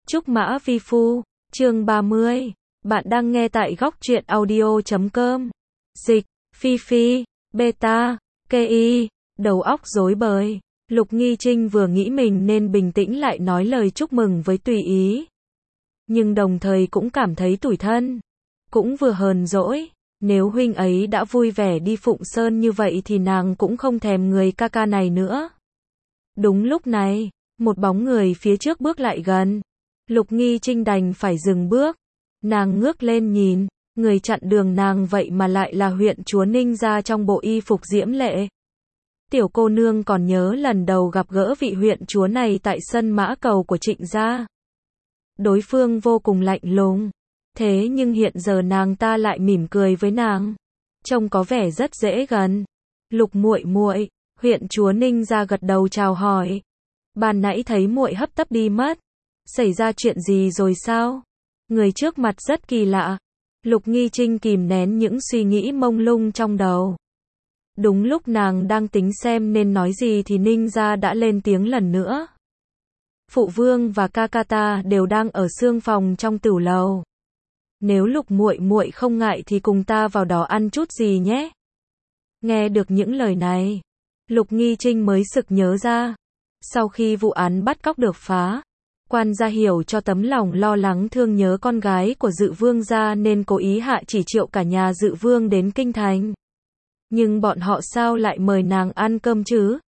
Trúc Mã Vi Phu, chương 30. Bạn đang nghe tại góc truyện audio.com. Dịch, Phi Phi, Beta, Ki, đầu óc rối bời. Lục Nghi Trinh vừa nghĩ mình nên bình tĩnh lại nói lời chúc mừng với Tùy Ý. Nhưng đồng thời cũng cảm thấy tủi thân. Cũng vừa hờn dỗi. Nếu huynh ấy đã vui vẻ đi Phụng Sơn như vậy thì nàng cũng không thèm người ca ca này nữa. Đúng lúc này, một bóng người phía trước bước lại gần. Lục Nghi Trinh đành phải dừng bước. Nàng ngước lên nhìn, người chặn đường nàng vậy mà lại là huyện chúa Ninh gia trong bộ y phục diễm lệ. Tiểu cô nương còn nhớ lần đầu gặp gỡ vị huyện chúa này tại sân mã cầu của Trịnh gia. Đối phương vô cùng lạnh lùng. Thế nhưng hiện giờ nàng ta lại mỉm cười với nàng. Trông có vẻ rất dễ gần. Lục muội muội, huyện chúa Ninh gia gật đầu chào hỏi. Ban nãy thấy muội hấp tấp đi mất. Xảy ra chuyện gì rồi sao? Người trước mặt rất kỳ lạ. Lục Nghi Trinh kìm nén những suy nghĩ mông lung trong đầu. Đúng lúc nàng đang tính xem nên nói gì thì Ninh gia đã lên tiếng lần nữa. Phụ vương và ca ca ta đều đang ở xương phòng trong tửu lầu. Nếu Lục muội muội không ngại thì cùng ta vào đó ăn chút gì nhé. Nghe được những lời này, Lục Nghi Trinh mới sực nhớ ra. Sau khi vụ án bắt cóc được phá, quan gia hiểu cho tấm lòng lo lắng thương nhớ con gái của Dự Vương gia nên cố ý hạ chỉ triệu cả nhà Dự Vương đến kinh thành. Nhưng bọn họ sao lại mời nàng ăn cơm chứ?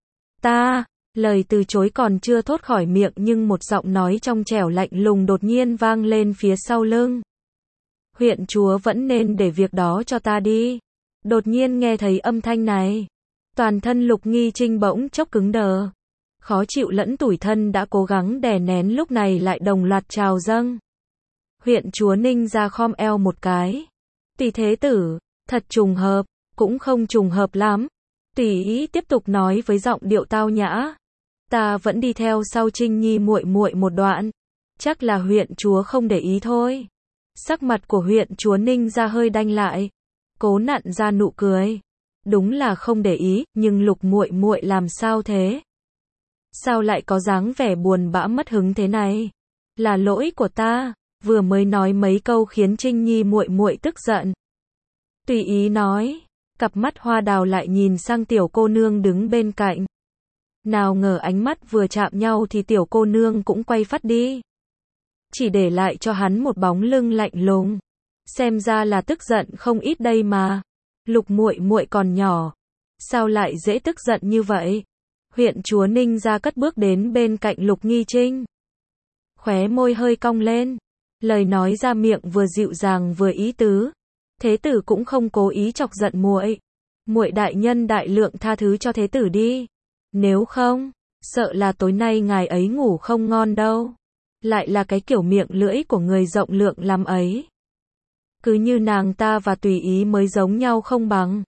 Lời từ chối còn chưa thốt khỏi miệng nhưng một giọng nói trong trẻo lạnh lùng đột nhiên vang lên phía sau lưng. Huyện chúa vẫn nên để việc đó cho ta đi. Đột nhiên nghe thấy âm thanh này, toàn thân Lục Nghi Trinh bỗng chốc cứng đờ. Khó chịu lẫn tủi thân đã cố gắng đè nén lúc này lại đồng loạt trào dâng. Huyện chúa Ninh ra khom eo một cái. Tùy thế tử, thật trùng hợp, cũng không trùng hợp lắm. Tùy Ý tiếp tục nói với giọng điệu tao nhã. Ta vẫn đi theo sau Trinh Nhi muội muội một đoạn. Chắc là huyện chúa không để ý thôi. Sắc mặt của huyện chúa Ninh ra hơi đanh lại. Cố nặn ra nụ cười. Đúng là không để ý, nhưng Lục muội muội làm sao thế? Sao lại có dáng vẻ buồn bã mất hứng thế này? Là lỗi của ta, vừa mới nói mấy câu khiến Trinh Nhi muội muội tức giận. Tùy Ý nói, cặp mắt hoa đào lại nhìn sang tiểu cô nương đứng bên cạnh. Nào ngờ ánh mắt vừa chạm nhau thì tiểu cô nương cũng quay phát đi. Chỉ để lại cho hắn một bóng lưng lạnh lùng. Xem ra là tức giận không ít đây mà. Lục muội muội còn nhỏ, sao lại dễ tức giận như vậy? Huyện chúa Ninh ra cất bước đến bên cạnh Lục Nghi Trinh. Khóe môi hơi cong lên, lời nói ra miệng vừa dịu dàng vừa ý tứ. Thế tử cũng không cố ý chọc giận muội. Muội đại nhân đại lượng tha thứ cho thế tử đi. Nếu không, sợ là tối nay ngài ấy ngủ không ngon đâu. Lại là cái kiểu miệng lưỡi của người rộng lượng lắm ấy. Cứ như nàng ta và Tùy Ý mới giống nhau không bằng.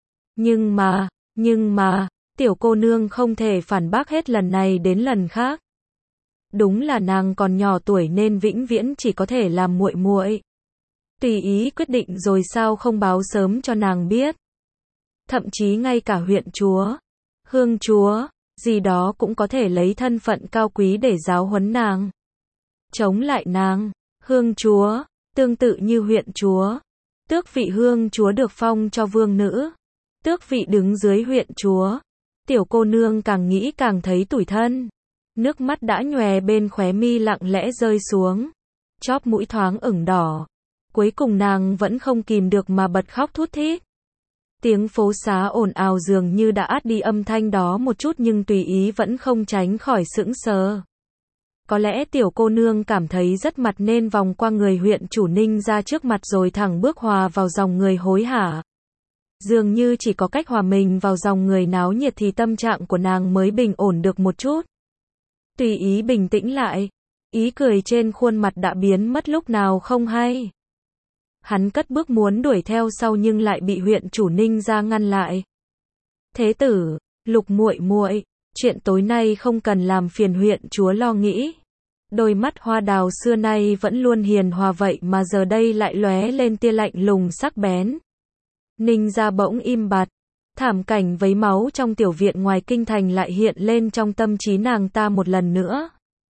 Nhưng mà, tiểu cô nương không thể phản bác hết lần này đến lần khác. Đúng là nàng còn nhỏ tuổi nên vĩnh viễn chỉ có thể làm muội muội. Tùy Ý quyết định rồi sao không báo sớm cho nàng biết. Thậm chí ngay cả huyện chúa, hương chúa, gì đó cũng có thể lấy thân phận cao quý để giáo huấn nàng. Chống lại nàng, hương chúa, tương tự như huyện chúa. Tước vị hương chúa được phong cho vương nữ. Tước vị đứng dưới huyện chúa. Tiểu cô nương càng nghĩ càng thấy tủi thân. Nước mắt đã nhòe bên khóe mi lặng lẽ rơi xuống. Chóp mũi thoáng ửng đỏ. Cuối cùng nàng vẫn không kìm được mà bật khóc thút thít. Tiếng phố xá ồn ào dường như đã át đi âm thanh đó một chút nhưng Tùy Ý vẫn không tránh khỏi sững sờ. Có lẽ tiểu cô nương cảm thấy rất mặt nên vòng qua người huyện chủ Ninh ra trước mặt rồi thẳng bước hòa vào dòng người hối hả. Dường như chỉ có cách hòa mình vào dòng người náo nhiệt thì tâm trạng của nàng mới bình ổn được một chút. Tùy Ý bình tĩnh lại. Ý cười trên khuôn mặt đã biến mất lúc nào không hay. Hắn cất bước muốn đuổi theo sau nhưng lại bị huyện chủ Ninh ra ngăn lại. Thế tử, Lục muội muội, chuyện tối nay không cần làm phiền huyện chúa lo nghĩ. Đôi mắt hoa đào xưa nay vẫn luôn hiền hòa vậy mà giờ đây lại lóe lên tia lạnh lùng sắc bén. Ninh gia bỗng im bặt. Thảm cảnh vấy máu trong tiểu viện ngoài kinh thành lại hiện lên trong tâm trí nàng ta một lần nữa.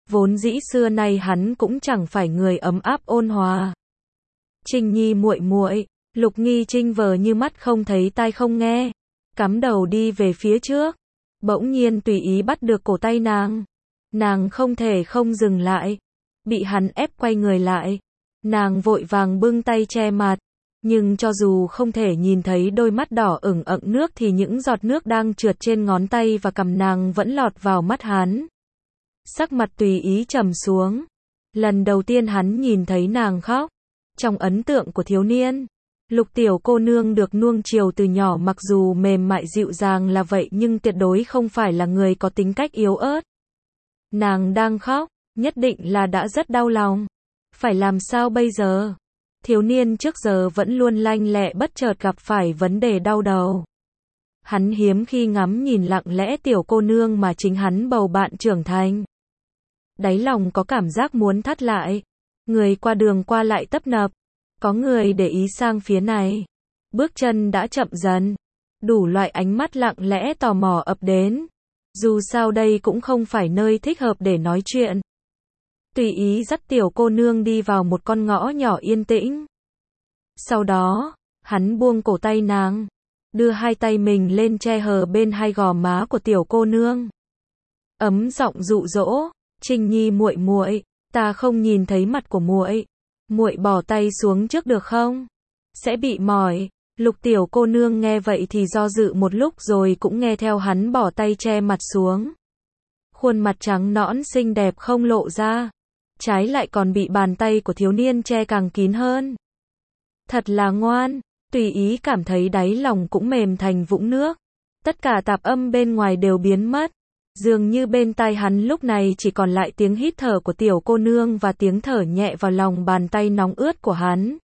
Vốn dĩ xưa nay hắn cũng chẳng phải người ấm áp ôn hòa. Trinh Nhi muội muội, Lục Nghi Trinh vờ như mắt không thấy tai không nghe, cắm đầu đi về phía trước. Bỗng nhiên tùy ý bắt được cổ tay nàng. Nàng không thể không dừng lại. Bị hắn ép quay người lại. Nàng vội vàng bưng tay che mặt. Nhưng cho dù không thể nhìn thấy đôi mắt đỏ ửng ẩn nước thì những giọt nước đang trượt trên ngón tay và cằm nàng vẫn lọt vào mắt hắn. Sắc mặt tùy ý trầm xuống. Lần đầu tiên hắn nhìn thấy nàng khóc. Trong ấn tượng của thiếu niên, Lục tiểu cô nương được nuông chiều từ nhỏ mặc dù mềm mại dịu dàng là vậy nhưng tuyệt đối không phải là người có tính cách yếu ớt. Nàng đang khóc, nhất định là đã rất đau lòng. Phải làm sao bây giờ? Thiếu niên trước giờ vẫn luôn lanh lẹ bất chợt gặp phải vấn đề đau đầu. Hắn hiếm khi ngắm nhìn lặng lẽ tiểu cô nương mà chính hắn bầu bạn trưởng thành. Đáy lòng có cảm giác muốn thắt lại. Người qua đường qua lại tấp nập. Có người để ý sang phía này. Bước chân đã chậm dần. Đủ loại ánh mắt lặng lẽ tò mò ập đến. Dù sao đây cũng không phải nơi thích hợp để nói chuyện. Tùy ý dắt tiểu cô nương đi vào một con ngõ nhỏ yên tĩnh. Sau đó, hắn buông cổ tay nàng. Đưa hai tay mình lên che hờ bên hai gò má của tiểu cô nương. Ấm giọng dụ dỗ, Trinh Nhi muội muội, ta không nhìn thấy mặt của muội. Muội bỏ tay xuống trước được không? Sẽ bị mỏi. Lục tiểu cô nương nghe vậy thì do dự một lúc rồi cũng nghe theo hắn bỏ tay che mặt xuống. Khuôn mặt trắng nõn xinh đẹp không lộ ra. Trái lại còn bị bàn tay của thiếu niên che càng kín hơn. Thật là ngoan. Tùy ý cảm thấy đáy lòng cũng mềm thành vũng nước. Tất cả tạp âm bên ngoài đều biến mất. Dường như bên tai hắn lúc này chỉ còn lại tiếng hít thở của tiểu cô nương và tiếng thở nhẹ vào lòng bàn tay nóng ướt của hắn.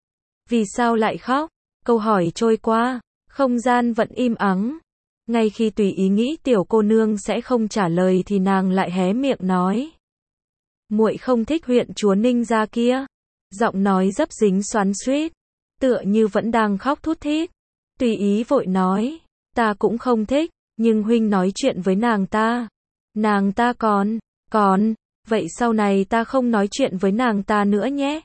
Vì sao lại khóc? Câu hỏi trôi qua, không gian vẫn im ắng. Ngay khi tùy ý nghĩ tiểu cô nương sẽ không trả lời thì nàng lại hé miệng nói. Muội không thích huyện chúa Ninh gia kia. Giọng nói dấp dính xoắn xuýt, tựa như vẫn đang khóc thút thít. Tùy ý vội nói, ta cũng không thích, nhưng huynh nói chuyện với nàng ta. Nàng ta còn, vậy sau này ta không nói chuyện với nàng ta nữa nhé.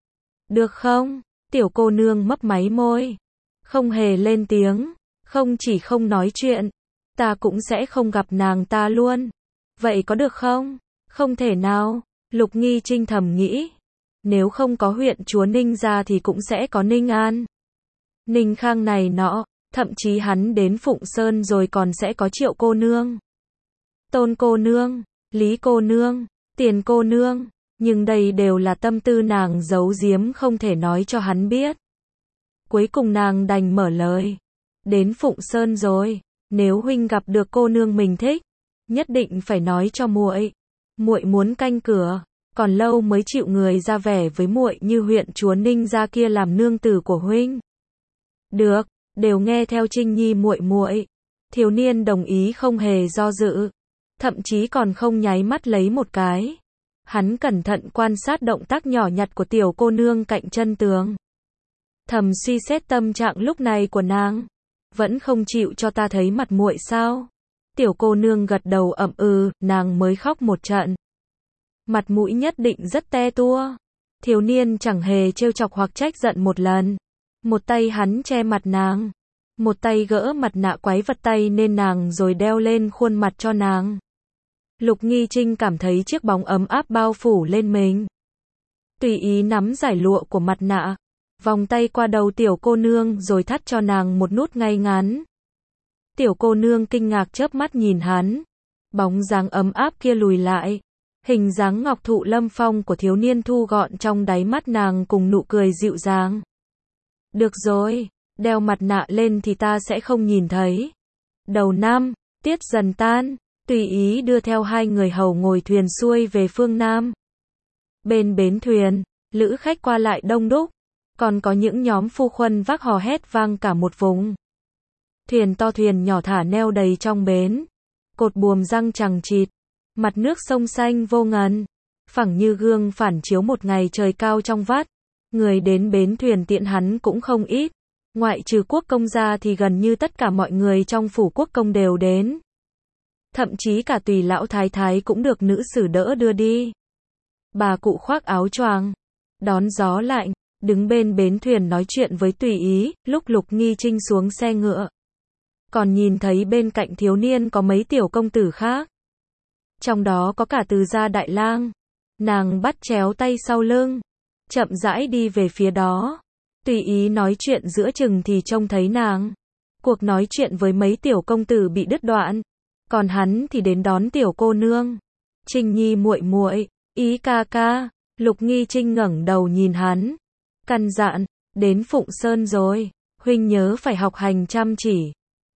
Được không? Tiểu cô nương mấp máy môi. Không hề lên tiếng, không chỉ không nói chuyện, ta cũng sẽ không gặp nàng ta luôn. Vậy có được không? Không thể nào, Lục Nghi Trinh thầm nghĩ. Nếu không có huyện chúa Ninh gia thì cũng sẽ có Ninh An, Ninh Khang này nọ, thậm chí hắn đến Phụng Sơn rồi còn sẽ có Triệu cô nương, Tôn cô nương, Lý cô nương, Tiền cô nương, nhưng đây đều là tâm tư nàng giấu giếm không thể nói cho hắn biết. Cuối cùng nàng đành mở lời. Đến Phụng Sơn rồi, nếu huynh gặp được cô nương mình thích, nhất định phải nói cho muội. Muội muốn canh cửa, còn lâu mới chịu người ra vẻ với muội như huyện chúa Ninh gia kia làm nương tử của huynh. Được, đều nghe theo Trinh Nhi muội muội. Thiếu niên đồng ý không hề do dự, thậm chí còn không nháy mắt lấy một cái. Hắn cẩn thận quan sát động tác nhỏ nhặt của tiểu cô nương cạnh chân tường. Thầm suy xét tâm trạng lúc này của nàng. Vẫn không chịu cho ta thấy mặt muội sao? Tiểu cô nương gật đầu ậm ừ, nàng mới khóc một trận. Mặt mũi nhất định rất te tua. Thiếu niên chẳng hề trêu chọc hoặc trách giận một lần. Một tay hắn che mặt nàng. Một tay gỡ mặt nạ quái vật tay nên nàng rồi đeo lên khuôn mặt cho nàng. Lục Nghi Trinh cảm thấy chiếc bóng ấm áp bao phủ lên mình. Tùy ý nắm giải lụa của mặt nạ. Vòng tay qua đầu tiểu cô nương rồi thắt cho nàng một nút ngay ngắn. Tiểu cô nương kinh ngạc chớp mắt nhìn hắn. Bóng dáng ấm áp kia lùi lại. Hình dáng ngọc thụ lâm phong của thiếu niên thu gọn trong đáy mắt nàng cùng nụ cười dịu dàng. Được rồi, đeo mặt nạ lên thì ta sẽ không nhìn thấy. Đầu năm, tiết dần tan, tùy ý đưa theo hai người hầu ngồi thuyền xuôi về phương Nam. Bên bến thuyền, lữ khách qua lại đông đúc, còn có những nhóm phu khuân vác hò hét vang cả một vùng. Thuyền to thuyền nhỏ thả neo đầy trong bến, cột buồm răng chằng chịt, mặt nước sông xanh vô ngần, phẳng như gương phản chiếu một ngày trời cao trong vắt. Người đến bến thuyền tiện hắn cũng không ít, ngoại trừ quốc công ra thì gần như tất cả mọi người trong phủ quốc công đều đến. thậm chí cả Tùy lão thái thái cũng được nữ sử đỡ đưa đi. Bà cụ khoác áo choàng, đón gió lạnh, đứng bên bến thuyền nói chuyện với Tùy Ý, lúc Lục Nghi Trinh xuống xe ngựa. Còn nhìn thấy bên cạnh thiếu niên có mấy tiểu công tử khác. Trong đó có cả Từ gia đại lang. Nàng bắt chéo tay sau lưng, chậm rãi đi về phía đó. Tùy Ý nói chuyện giữa chừng thì trông thấy nàng. Cuộc nói chuyện với mấy tiểu công tử bị đứt đoạn, còn hắn thì đến đón tiểu cô nương. Trinh Nhi muội muội, Ý ca ca. Lục Nghi Trinh ngẩng đầu nhìn hắn, căn dặn, đến Phụng Sơn rồi, huynh nhớ phải học hành chăm chỉ.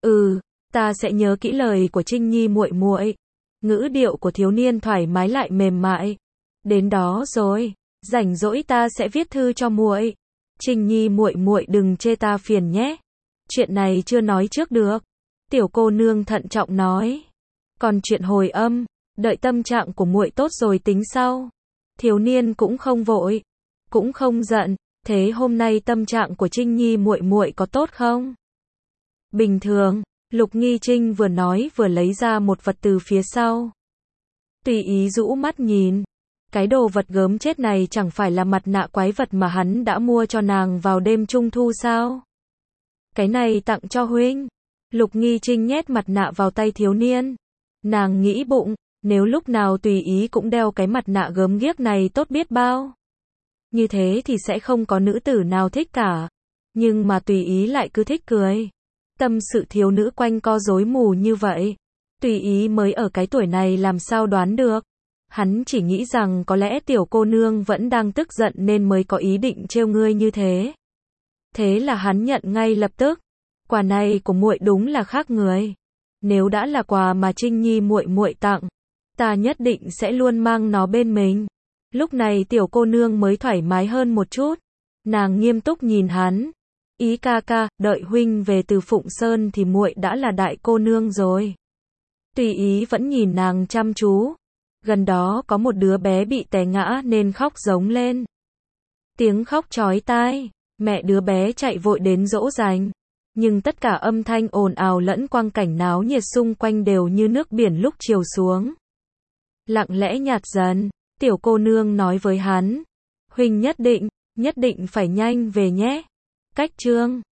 Ta sẽ nhớ kỹ lời của Trinh Nhi muội muội. Ngữ điệu của thiếu niên thoải mái lại mềm mại. Đến đó rồi, rảnh rỗi ta sẽ viết thư cho muội. Trinh Nhi muội muội đừng chê ta phiền nhé. Chuyện này chưa nói trước được. Tiểu cô nương thận trọng nói. Còn chuyện hồi âm, đợi tâm trạng của muội tốt rồi tính sau. Thiếu niên cũng không vội, cũng không giận. Thế hôm nay tâm trạng của Trinh Nhi muội muội có tốt không? Bình thường. Lục Nghi Trinh vừa nói vừa lấy ra một vật từ phía sau. Tùy Ý rũ mắt nhìn. Cái đồ vật gớm chết này chẳng phải là mặt nạ quái vật mà hắn đã mua cho nàng vào đêm trung thu sao? Cái này tặng cho huynh. Lục Nghi Trinh nhét mặt nạ vào tay thiếu niên. Nàng nghĩ bụng, nếu lúc nào Tùy Ý cũng đeo cái mặt nạ gớm ghiếc này tốt biết bao. Như thế thì sẽ không có nữ tử nào thích cả. Nhưng mà Tùy Ý lại cứ thích cười. Tâm sự thiếu nữ quanh co rối mù như vậy. Tùy Ý mới ở cái tuổi này làm sao đoán được. Hắn chỉ nghĩ rằng có lẽ tiểu cô nương vẫn đang tức giận nên mới có ý định trêu ngươi như thế. Thế là hắn nhận ngay lập tức. Quà này của muội đúng là khác người. Nếu đã là quà mà Trinh Nhi muội muội tặng, ta nhất định sẽ luôn mang nó bên mình. Lúc này tiểu cô nương mới thoải mái hơn một chút. Nàng nghiêm túc nhìn hắn. Ý ca ca, đợi huynh về từ Phụng Sơn thì muội đã là đại cô nương rồi. Tùy Ý vẫn nhìn nàng chăm chú. Gần đó có một đứa bé bị té ngã nên khóc giống lên. Tiếng khóc chói tai, mẹ đứa bé chạy vội đến dỗ dành. Nhưng tất cả âm thanh ồn ào lẫn quang cảnh náo nhiệt xung quanh đều như nước biển lúc chiều xuống. Lặng lẽ nhạt dần, tiểu cô nương nói với hắn. Huynh nhất định phải nhanh về nhé. Cách chương